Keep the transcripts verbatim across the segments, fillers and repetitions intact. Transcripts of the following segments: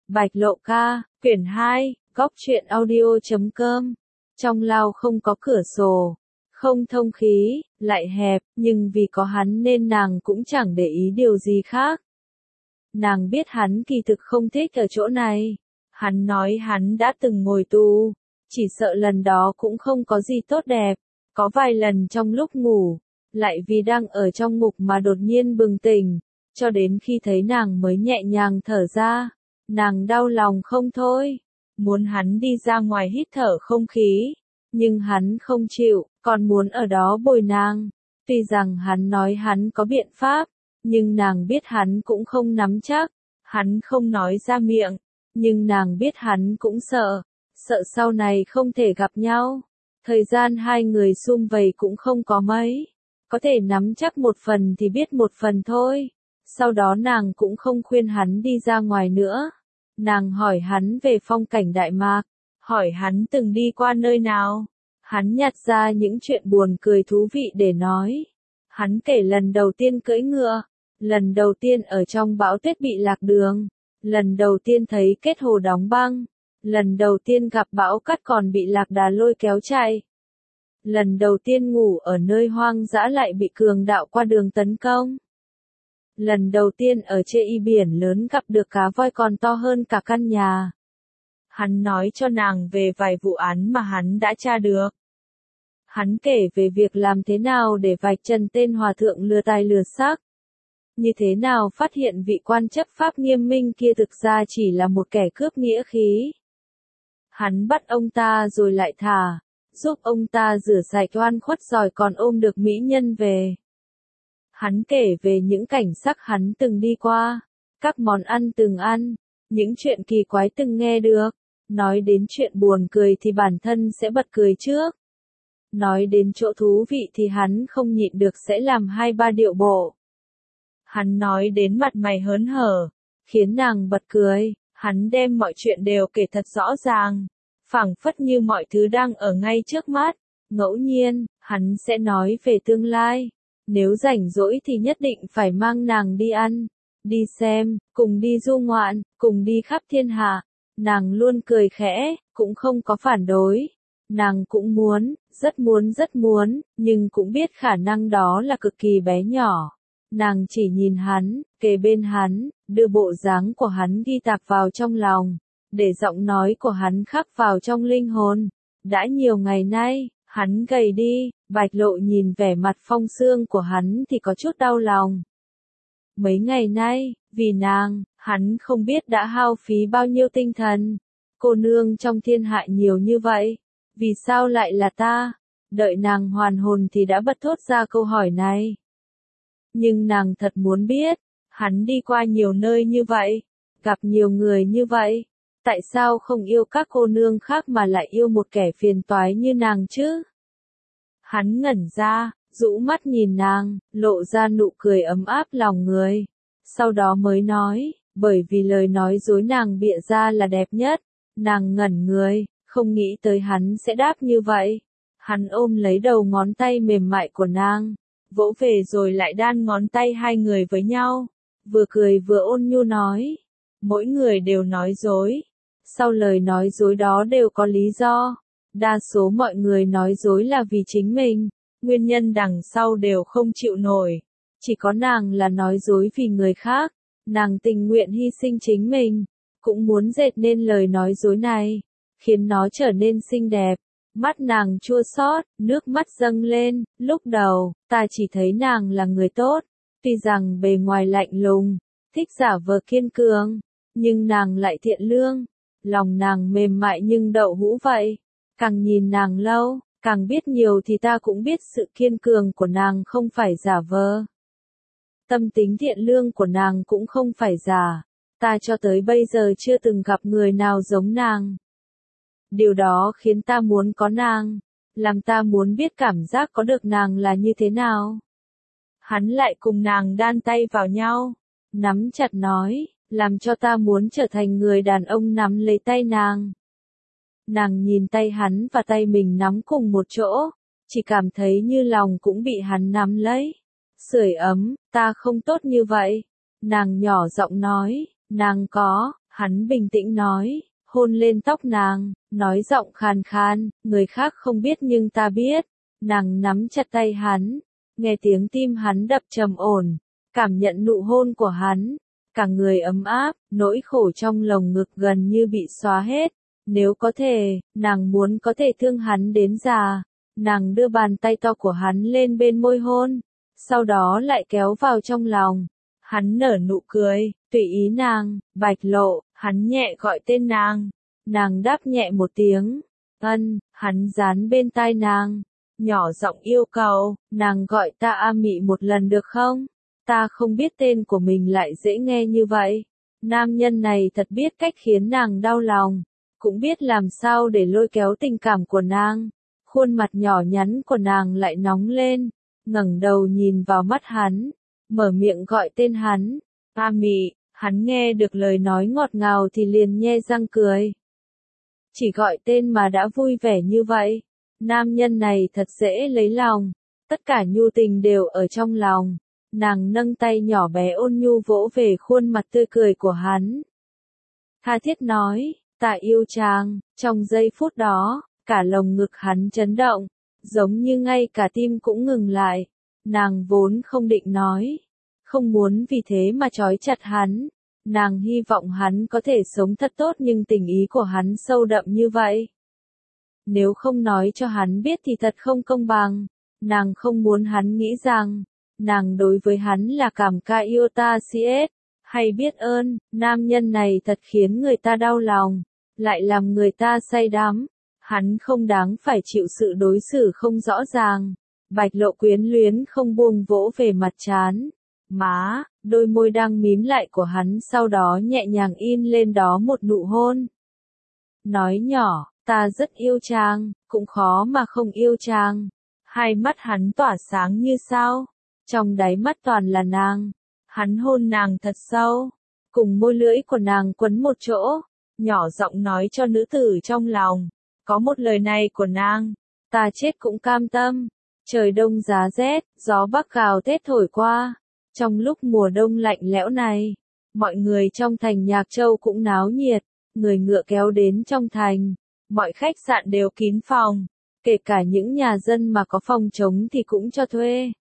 Bạch Lộ ca, quyển hai, góc truyện audio chấm com. Trong lao không có cửa sổ, không thông khí, lại hẹp, nhưng vì có hắn nên nàng cũng chẳng để ý điều gì khác. Nàng biết hắn kỳ thực không thích ở chỗ này. Hắn nói hắn đã từng ngồi tù, chỉ sợ lần đó cũng không có gì tốt đẹp. Có vài lần trong lúc ngủ, lại vì đang ở trong ngục mà đột nhiên bừng tỉnh, cho đến khi thấy nàng mới nhẹ nhàng thở ra. Nàng đau lòng không thôi, muốn hắn đi ra ngoài hít thở không khí, nhưng hắn không chịu, còn muốn ở đó bồi nàng. Tuy rằng hắn nói hắn có biện pháp, nhưng nàng biết hắn cũng không nắm chắc, hắn không nói ra miệng, nhưng nàng biết hắn cũng sợ, sợ sau này không thể gặp nhau. Thời gian hai người sum vầy cũng không có mấy, có thể nắm chắc một phần thì biết một phần thôi. Sau đó nàng cũng không khuyên hắn đi ra ngoài nữa. Nàng hỏi hắn về phong cảnh Đại Mạc, hỏi hắn từng đi qua nơi nào. Hắn nhặt ra những chuyện buồn cười thú vị để nói. Hắn kể lần đầu tiên cưỡi ngựa, lần đầu tiên ở trong bão tuyết bị lạc đường, lần đầu tiên thấy kết hồ đóng băng, lần đầu tiên gặp bão cát còn bị lạc đà lôi kéo chạy, lần đầu tiên ngủ ở nơi hoang dã lại bị cường đạo qua đường tấn công, lần đầu tiên ở trên y biển lớn gặp được cá voi còn to hơn cả căn nhà. Hắn nói cho nàng về vài vụ án mà hắn đã tra được. Hắn kể về việc làm thế nào để vạch trần tên hòa thượng lừa tài lừa xác. Như thế nào phát hiện vị quan chấp pháp nghiêm minh kia thực ra chỉ là một kẻ cướp nghĩa khí. Hắn bắt ông ta rồi lại thả, giúp ông ta rửa sạch oan khuất rồi còn ôm được mỹ nhân về. Hắn kể về những cảnh sắc hắn từng đi qua, các món ăn từng ăn, những chuyện kỳ quái từng nghe được. Nói đến chuyện buồn cười thì bản thân sẽ bật cười trước. Nói đến chỗ thú vị thì hắn không nhịn được sẽ làm hai ba điệu bộ. Hắn nói đến mặt mày hớn hở, khiến nàng bật cười. Hắn đem mọi chuyện đều kể thật rõ ràng, phảng phất như mọi thứ đang ở ngay trước mắt. Ngẫu nhiên, hắn sẽ nói về tương lai. Nếu rảnh rỗi thì nhất định phải mang nàng đi ăn, đi xem, cùng đi du ngoạn, cùng đi khắp thiên hạ. Nàng luôn cười khẽ, cũng không có phản đối. Nàng cũng muốn, rất muốn rất muốn, nhưng cũng biết khả năng đó là cực kỳ bé nhỏ. Nàng chỉ nhìn hắn, kề bên hắn, đưa bộ dáng của hắn ghi tạc vào trong lòng, để giọng nói của hắn khắc vào trong linh hồn. Đã nhiều ngày nay, hắn gầy đi, Bạch Lộ nhìn vẻ mặt phong sương của hắn thì có chút đau lòng. Mấy ngày nay, vì nàng, hắn không biết đã hao phí bao nhiêu tinh thần. Cô nương trong thiên hạ nhiều như vậy, vì sao lại là ta? Đợi nàng hoàn hồn thì đã bật thốt ra câu hỏi này. Nhưng nàng thật muốn biết, hắn đi qua nhiều nơi như vậy, gặp nhiều người như vậy, tại sao không yêu các cô nương khác mà lại yêu một kẻ phiền toái như nàng chứ? Hắn ngẩn ra, rũ mắt nhìn nàng, lộ ra nụ cười ấm áp lòng người. Sau đó mới nói, bởi vì lời nói dối nàng bịa ra là đẹp nhất. Nàng ngẩn người, không nghĩ tới hắn sẽ đáp như vậy. Hắn ôm lấy đầu ngón tay mềm mại của nàng, vỗ về rồi lại đan ngón tay hai người với nhau. Vừa cười vừa ôn nhu nói, mỗi người đều nói dối. Sau lời nói dối đó đều có lý do. Đa số mọi người nói dối là vì chính mình, nguyên nhân đằng sau đều không chịu nổi. Chỉ có nàng là nói dối vì người khác, nàng tình nguyện hy sinh chính mình, cũng muốn dệt nên lời nói dối này, khiến nó trở nên xinh đẹp. Mắt nàng chua xót, nước mắt dâng lên. Lúc đầu, ta chỉ thấy nàng là người tốt, tuy rằng bề ngoài lạnh lùng, thích giả vờ kiên cường, nhưng nàng lại thiện lương, lòng nàng mềm mại nhưng đậu hũ vậy. Càng nhìn nàng lâu, càng biết nhiều thì ta cũng biết sự kiên cường của nàng không phải giả vờ. Tâm tính thiện lương của nàng cũng không phải giả. Ta cho tới bây giờ chưa từng gặp người nào giống nàng. Điều đó khiến ta muốn có nàng, làm ta muốn biết cảm giác có được nàng là như thế nào. Hắn lại cùng nàng đan tay vào nhau, nắm chặt nói, làm cho ta muốn trở thành người đàn ông nắm lấy tay nàng. Nàng nhìn tay hắn và tay mình nắm cùng một chỗ, chỉ cảm thấy như lòng cũng bị hắn nắm lấy. Sưởi ấm, ta không tốt như vậy. Nàng nhỏ giọng nói, nàng có, Hắn bình tĩnh nói, hôn lên tóc nàng, nói giọng khàn khan, người khác không biết nhưng ta biết. Nàng nắm chặt tay hắn, nghe tiếng tim hắn đập trầm ổn, cảm nhận nụ hôn của hắn, cả người ấm áp, nỗi khổ trong lồng ngực gần như bị xóa hết. Nếu có thể, nàng muốn có thể thương hắn đến già. Nàng đưa bàn tay to của hắn lên bên môi hôn, sau đó lại kéo vào trong lòng. Hắn nở nụ cười, tùy ý nàng, Bạch Lộ, hắn nhẹ gọi tên nàng. Nàng đáp nhẹ một tiếng, ân, hắn dán bên tai nàng, nhỏ giọng yêu cầu, nàng gọi ta A Mị một lần được không? Ta không biết tên của mình lại dễ nghe như vậy. Nam nhân này thật biết cách khiến nàng đau lòng, cũng biết làm sao để lôi kéo tình cảm của nàng. Khuôn mặt nhỏ nhắn của nàng lại nóng lên, ngẩng đầu nhìn vào mắt hắn, mở miệng gọi tên hắn, A Mị. Hắn nghe được lời nói ngọt ngào thì liền nhe răng cười. Chỉ gọi tên mà đã vui vẻ như vậy. Nam nhân này thật dễ lấy lòng, tất cả nhu tình đều ở trong lòng. Nàng nâng tay nhỏ bé ôn nhu vỗ về khuôn mặt tươi cười của hắn. Tha thiết nói, ta yêu chàng. Trong giây phút đó, cả lồng ngực hắn chấn động, giống như ngay cả tim cũng ngừng lại. Nàng vốn không định nói, không muốn vì thế mà trói chặt hắn. Nàng hy vọng hắn có thể sống thật tốt nhưng tình ý của hắn sâu đậm như vậy. Nếu không nói cho hắn biết thì thật không công bằng. Nàng không muốn hắn nghĩ rằng, nàng đối với hắn là cảm ca yêu ta si ết, hay biết ơn. Nam nhân này thật khiến người ta đau lòng, lại làm người ta say đắm. Hắn không đáng phải chịu sự đối xử không rõ ràng. Bạch Lộ quyến luyến không buông vỗ về mặt trán, má, đôi môi đang mím lại của hắn, sau đó nhẹ nhàng in lên đó một nụ hôn. Nói nhỏ, ta rất yêu chàng, cũng khó mà không yêu chàng. Hai mắt hắn tỏa sáng như sao, trong đáy mắt toàn là nàng. Hắn hôn nàng thật sâu, cùng môi lưỡi của nàng quấn một chỗ, nhỏ giọng nói cho nữ tử trong lòng. Có một lời này của nàng, ta chết cũng cam tâm. Trời đông giá rét, gió bắc gào thét thổi qua. Trong lúc mùa đông lạnh lẽo này, mọi người trong thành Nhạc Châu cũng náo nhiệt, người ngựa kéo đến trong thành, mọi khách sạn đều kín phòng, kể cả những nhà dân mà có phòng trống thì cũng cho thuê.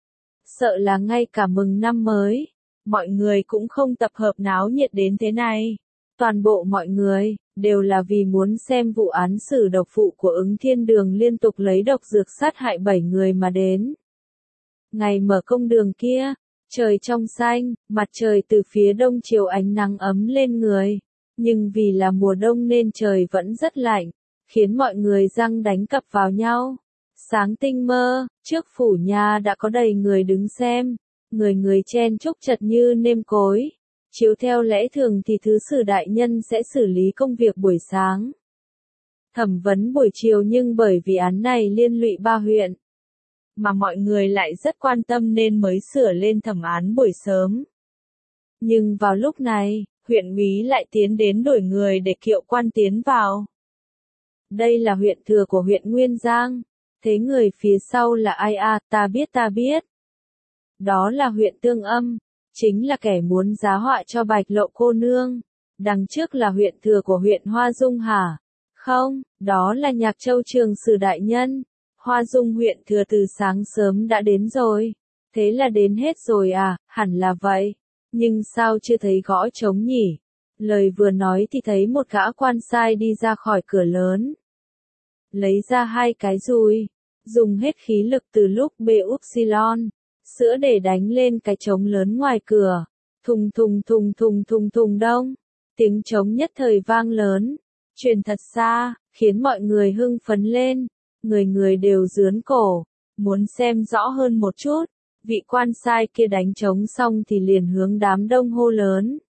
Sợ là ngay cả mừng năm mới, mọi người cũng không tập hợp náo nhiệt đến thế này. Toàn bộ mọi người, đều là vì muốn xem vụ án xử độc phụ của Ứng Thiên Đường liên tục lấy độc dược sát hại bảy người mà đến. Ngày mở công đường kia, trời trong xanh, mặt trời từ phía đông chiều ánh nắng ấm lên người. Nhưng vì là mùa đông nên trời vẫn rất lạnh, khiến mọi người răng đánh cặp vào nhau. Sáng tinh mơ, trước phủ nhà đã có đầy người đứng xem, người người chen chúc chật như nêm cối. Chiếu theo lẽ thường thì thứ sử đại nhân sẽ xử lý công việc buổi sáng, thẩm vấn buổi chiều, nhưng bởi vì án này liên lụy ba huyện, mà mọi người lại rất quan tâm nên mới sửa lên thẩm án buổi sớm. Nhưng vào lúc này, huyện úy lại tiến đến đổi người để kiệu quan tiến vào. Đây là huyện thừa của huyện Nguyên Giang. Thế người phía sau là ai à, ta biết ta biết. Đó là huyện Tương Âm, chính là kẻ muốn giá họa cho Bạch Lộ cô nương. Đằng trước là huyện thừa của huyện Hoa Dung hả? Không, đó là Nhạc Châu trường sử đại nhân. Hoa Dung huyện thừa từ sáng sớm đã đến rồi. Thế là đến hết rồi à, hẳn là vậy. Nhưng sao chưa thấy gõ trống nhỉ? Lời vừa nói thì thấy một gã quan sai đi ra khỏi cửa lớn. Lấy ra hai cái dùi, dùng hết khí lực từ lúc bê upsilon, sữa để đánh lên cái trống lớn ngoài cửa. Thùng thùng thùng thùng thùng thùng đông. Tiếng trống nhất thời vang lớn, truyền thật xa, khiến mọi người hưng phấn lên. Người người đều rướn cổ, muốn xem rõ hơn một chút. Vị quan sai kia đánh trống xong thì liền hướng đám đông hô lớn.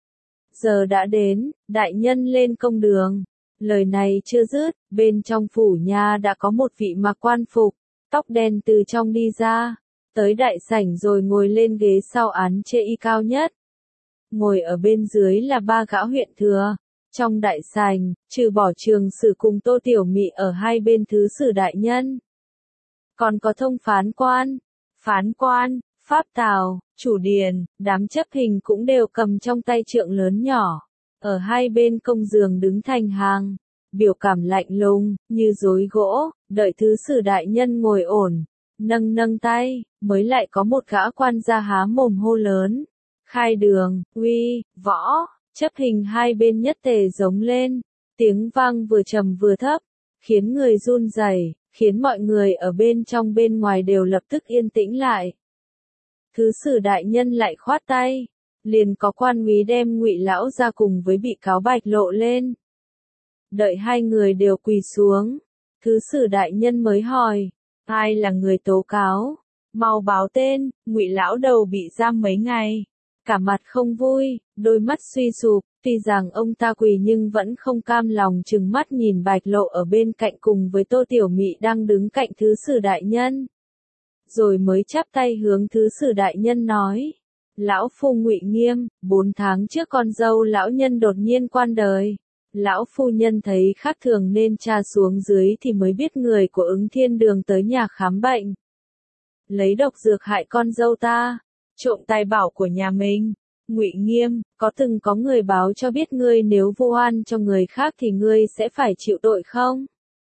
Giờ đã đến, đại nhân lên công đường. Lời này chưa dứt, bên trong phủ nhà đã có một vị mặc quan phục, tóc đen từ trong đi ra, tới đại sảnh rồi ngồi lên ghế sau án chê y cao nhất. Ngồi ở bên dưới là ba gã huyện thừa. Trong đại sảnh, trừ bỏ trường sử cùng Tô Tiểu Mị ở hai bên thứ sử đại nhân, còn có thông phán quan, phán quan, pháp tào, chủ điền, đám chấp hình cũng đều cầm trong tay trượng lớn nhỏ. ở hai bên công giường đứng thành hàng, biểu cảm lạnh lùng, như dối gỗ, đợi thứ sử đại nhân ngồi ổn, nâng nâng tay, mới lại có một gã quan gia há mồm hô lớn. Khai đường, uy, võ, chấp hình hai bên nhất tề giống lên, tiếng vang vừa trầm vừa thấp, khiến người run rẩy, khiến mọi người ở bên trong bên ngoài đều lập tức yên tĩnh lại. Thứ sử đại nhân lại khoát tay, liền có quan úy đem Ngụy lão ra cùng với bị cáo Bạch Lộ lên. Đợi hai người đều quỳ xuống, thứ sử đại nhân mới hỏi, ai là người tố cáo? Mau báo tên. Ngụy lão đầu bị giam mấy ngày, cả mặt không vui, đôi mắt suy sụp, tuy rằng ông ta quỳ nhưng vẫn không cam lòng trừng mắt nhìn Bạch Lộ ở bên cạnh cùng với Tô Tiểu Mị đang đứng cạnh thứ sử đại nhân. Rồi mới chắp tay hướng thứ sử đại nhân nói, lão phu Ngụy Nghiêm, bốn tháng trước con dâu lão nhân đột nhiên quan đời. Lão phu nhân thấy khác thường nên tra xuống dưới thì mới biết người của Ứng Thiên Đường tới nhà khám bệnh. Lấy độc dược hại con dâu ta, trộm tài bảo của nhà mình. Ngụy Nghiêm, có từng có người báo cho biết ngươi nếu vu oan cho người khác thì ngươi sẽ phải chịu tội không?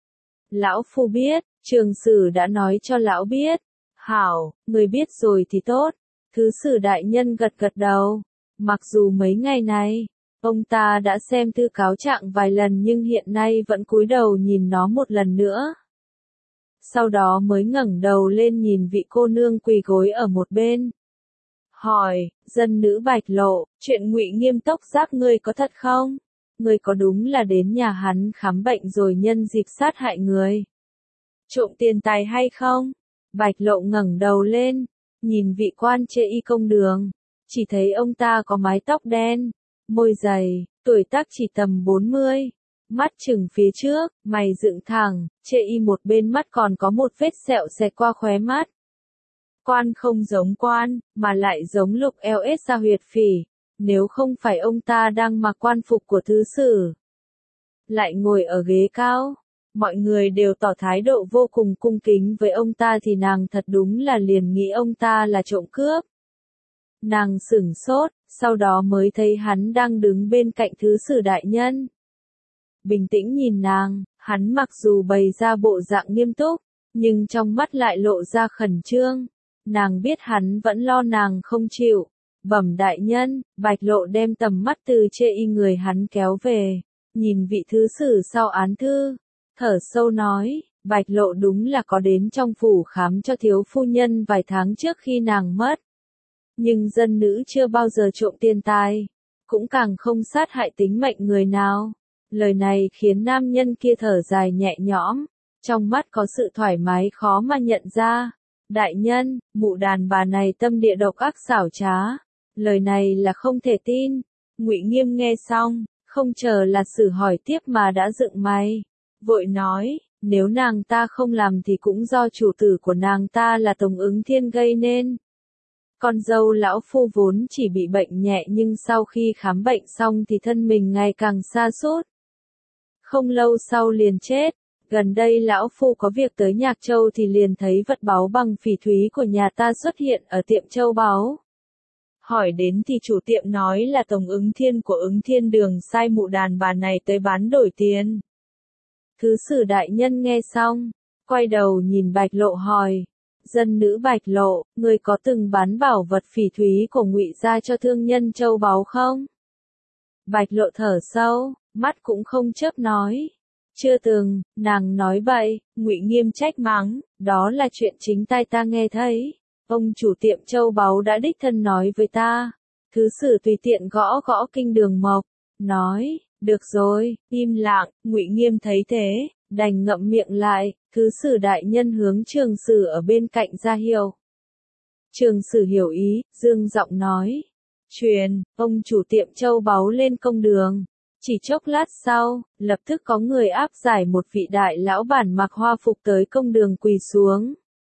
Lão phu biết, trường sử đã nói cho lão biết. Hảo, người biết rồi thì tốt. Thứ sử đại nhân gật gật đầu. Mặc dù mấy ngày này, ông ta đã xem thư cáo trạng vài lần nhưng hiện nay vẫn cúi đầu nhìn nó một lần nữa. Sau đó mới ngẩng đầu lên nhìn vị cô nương quỳ gối ở một bên. Hỏi, dân nữ Bạch Lộ, chuyện Ngụy Nghiêm tốc giáp ngươi có thật không? Ngươi có đúng là đến nhà hắn khám bệnh rồi nhân dịp sát hại người? Trộm tiền tài hay không? Bạch Lộ ngẩng đầu lên, nhìn vị quan chê y công đường, chỉ thấy ông ta có mái tóc đen, môi dày, tuổi tác chỉ tầm bốn mươi, mắt chừng phía trước, mày dựng thẳng, chê y một bên mắt còn có một vết sẹo xẹt qua khóe mắt. Quan không giống quan, mà lại giống Lục eo ét ra huyệt phỉ, nếu không phải ông ta đang mặc quan phục của thứ sử, lại ngồi ở ghế cao, mọi người đều tỏ thái độ vô cùng cung kính với ông ta thì nàng thật đúng là liền nghĩ ông ta là trộm cướp. Nàng sửng sốt, sau đó mới thấy hắn đang đứng bên cạnh thứ sử đại nhân. Bình tĩnh nhìn nàng, hắn mặc dù bày ra bộ dạng nghiêm túc, nhưng trong mắt lại lộ ra khẩn trương. Nàng biết hắn vẫn lo nàng không chịu. Bẩm đại nhân, Bạch Lộ đem tầm mắt từ chê y người hắn kéo về, nhìn vị thứ sử sau án thư, thở sâu nói, Bạch Lộ đúng là có đến trong phủ khám cho thiếu phu nhân vài tháng trước khi nàng mất. Nhưng dân nữ chưa bao giờ trộm tiền tài, cũng càng không sát hại tính mệnh người nào. Lời này khiến nam nhân kia thở dài nhẹ nhõm, trong mắt có sự thoải mái khó mà nhận ra. Đại nhân, mụ đàn bà này tâm địa độc ác xảo trá. Lời này là không thể tin. Ngụy Nghiêm nghe xong, không chờ là xử hỏi tiếp mà đã dựng mày. Vội nói, nếu nàng ta không làm thì cũng do chủ tử của nàng ta là Tống Ứng Thiên gây nên. Con dâu lão phu vốn chỉ bị bệnh nhẹ nhưng sau khi khám bệnh xong thì thân mình ngày càng sa sút. Không lâu sau liền chết. Gần đây lão phu có việc tới Nhạc Châu thì liền thấy vật báu bằng phỉ thúy của nhà ta xuất hiện ở tiệm châu báu. Hỏi đến thì chủ tiệm nói là Tống Ứng Thiên của Ứng Thiên Đường sai mụ đàn bà này tới bán đổi tiền. Thứ sử đại nhân nghe xong, quay đầu nhìn Bạch Lộ hỏi, dân nữ Bạch Lộ, người có từng bán bảo vật phỉ thúy của Ngụy gia cho thương nhân châu báu không? Bạch Lộ thở sâu, mắt cũng không chớp nói. Chưa từng. Nàng nói bậy. Ngụy Nghiêm trách mắng, đó là chuyện chính tai ta nghe thấy. Ông chủ tiệm châu báu đã đích thân nói với ta. Thứ sử tùy tiện gõ gõ kinh đường mộc, nói, được rồi, im lặng. Ngụy Nghiêm thấy thế, đành ngậm miệng lại. Thứ sử đại nhân hướng trường sử ở bên cạnh ra hiệu. Trường sử hiểu ý, dương giọng nói, truyền, ông chủ tiệm châu báu lên công đường. Chỉ chốc lát sau, lập tức có người áp giải một vị đại lão bản mặc hoa phục tới công đường quỳ xuống.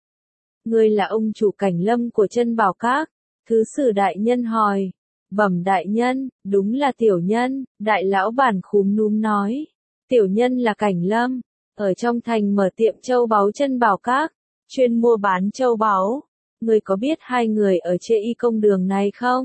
Ngươi là ông chủ Cảnh Lâm của Chân Bảo Các? Thứ sử đại nhân hỏi. Bẩm đại nhân, đúng là tiểu nhân. Đại lão bản khúm núm nói. Tiểu nhân là Cảnh Lâm, ở trong thành mở tiệm châu báu Chân Bảo Các, chuyên mua bán châu báu. Ngươi có biết hai người ở chê y công đường này không?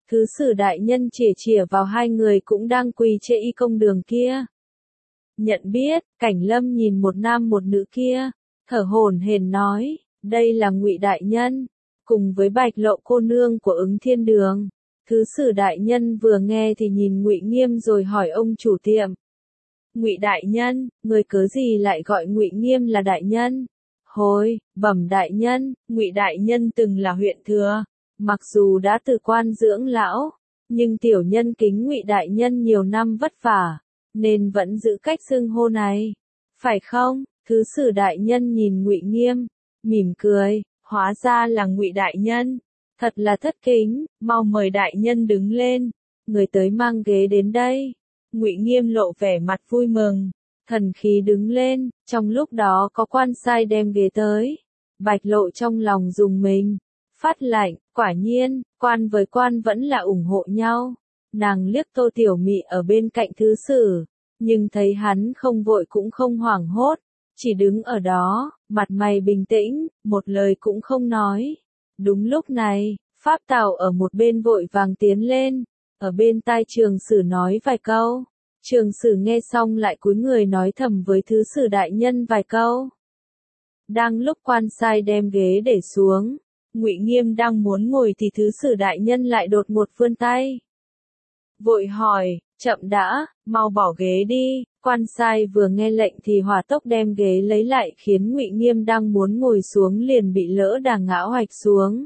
Thứ sử đại nhân chìa chìa vào hai người cũng đang quỳ trên y công đường kia. Nhận biết, Cảnh Lâm nhìn một nam một nữ kia, thở hổn hển nói, đây là Ngụy đại nhân, cùng với Bạch Lộ cô nương của Ứng Thiên Đường. Thứ sử đại nhân vừa nghe thì nhìn Ngụy Nghiêm rồi hỏi ông chủ tiệm. Ngụy đại nhân, người cớ gì lại gọi Ngụy Nghiêm là đại nhân? Hồi, bẩm đại nhân, Ngụy đại nhân từng là huyện thừa, mặc dù đã từ quan dưỡng lão, nhưng tiểu nhân kính Ngụy đại nhân nhiều năm vất vả, nên vẫn giữ cách xưng hô này. Phải không? Thứ sử đại nhân nhìn Ngụy Nghiêm, mỉm cười, hóa ra là Ngụy đại nhân, thật là thất kính, mau mời đại nhân đứng lên, người tới mang ghế đến đây. Ngụy Nghiêm lộ vẻ mặt vui mừng, thần khí đứng lên, trong lúc đó có quan sai đem ghế tới. Bạch Lộ trong lòng rùng mình, phát lạnh, quả nhiên, quan với quan vẫn là ủng hộ nhau. Nàng liếc Tô Tiểu Mị ở bên cạnh thứ sử, nhưng thấy hắn không vội cũng không hoảng hốt, chỉ đứng ở đó, mặt mày bình tĩnh, một lời cũng không nói. Đúng lúc này, Pháp Tào ở một bên vội vàng tiến lên, ở bên tai Trường Sử nói vài câu. Trường Sử nghe xong lại cúi người nói thầm với thứ sử đại nhân vài câu. Đang lúc quan sai đem ghế để xuống, Ngụy Nghiêm đang muốn ngồi thì thứ sử đại nhân lại đột ngột vươn tay. Vội hỏi, chậm đã, mau bỏ ghế đi. Quan sai vừa nghe lệnh thì hỏa tốc đem ghế lấy lại khiến Ngụy Nghiêm đang muốn ngồi xuống liền bị lỡ đà ngã hoạch xuống.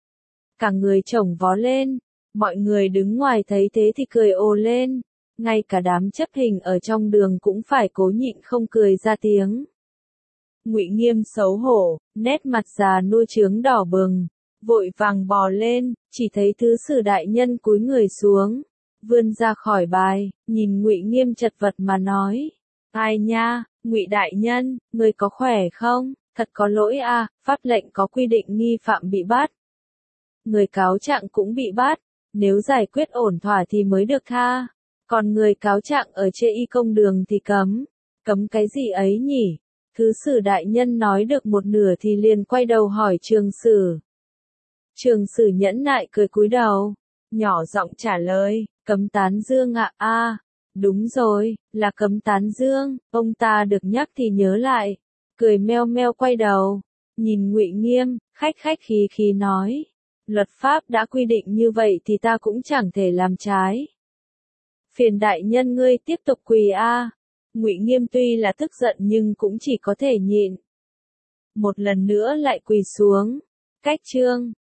Cả người chổng vó lên, mọi người đứng ngoài thấy thế thì cười ồ lên, ngay cả đám chấp hình ở trong đường cũng phải cố nhịn không cười ra tiếng. Ngụy Nghiêm xấu hổ, nét mặt già nua trướng đỏ bừng, vội vàng bò lên, chỉ thấy thứ sử đại nhân cúi người xuống, vươn ra khỏi bài, nhìn Ngụy Nghiêm chật vật mà nói: "Ai nha, Ngụy đại nhân, ngươi có khỏe không? Thật có lỗi a, à, pháp lệnh có quy định nghi phạm bị bắt. Người cáo trạng cũng bị bắt, nếu giải quyết ổn thỏa thì mới được tha, còn người cáo trạng ở trên y công đường thì cấm." Cấm cái gì ấy nhỉ? Thứ sử đại nhân nói được một nửa thì liền quay đầu hỏi Trường Sử. Trường Sử nhẫn nại cười cúi đầu, nhỏ giọng trả lời: "Cấm tán dương ạ." "A, à, đúng rồi, là cấm tán dương." Ông ta được nhắc thì nhớ lại, cười meo meo quay đầu, nhìn Ngụy Nghiêm, khách khách khí khí nói: "Luật pháp đã quy định như vậy thì ta cũng chẳng thể làm trái. Phiền đại nhân ngươi tiếp tục quỳ a." À. Ngụy Nghiêm tuy là tức giận nhưng cũng chỉ có thể nhịn. Một lần nữa lại quỳ xuống. Cách chương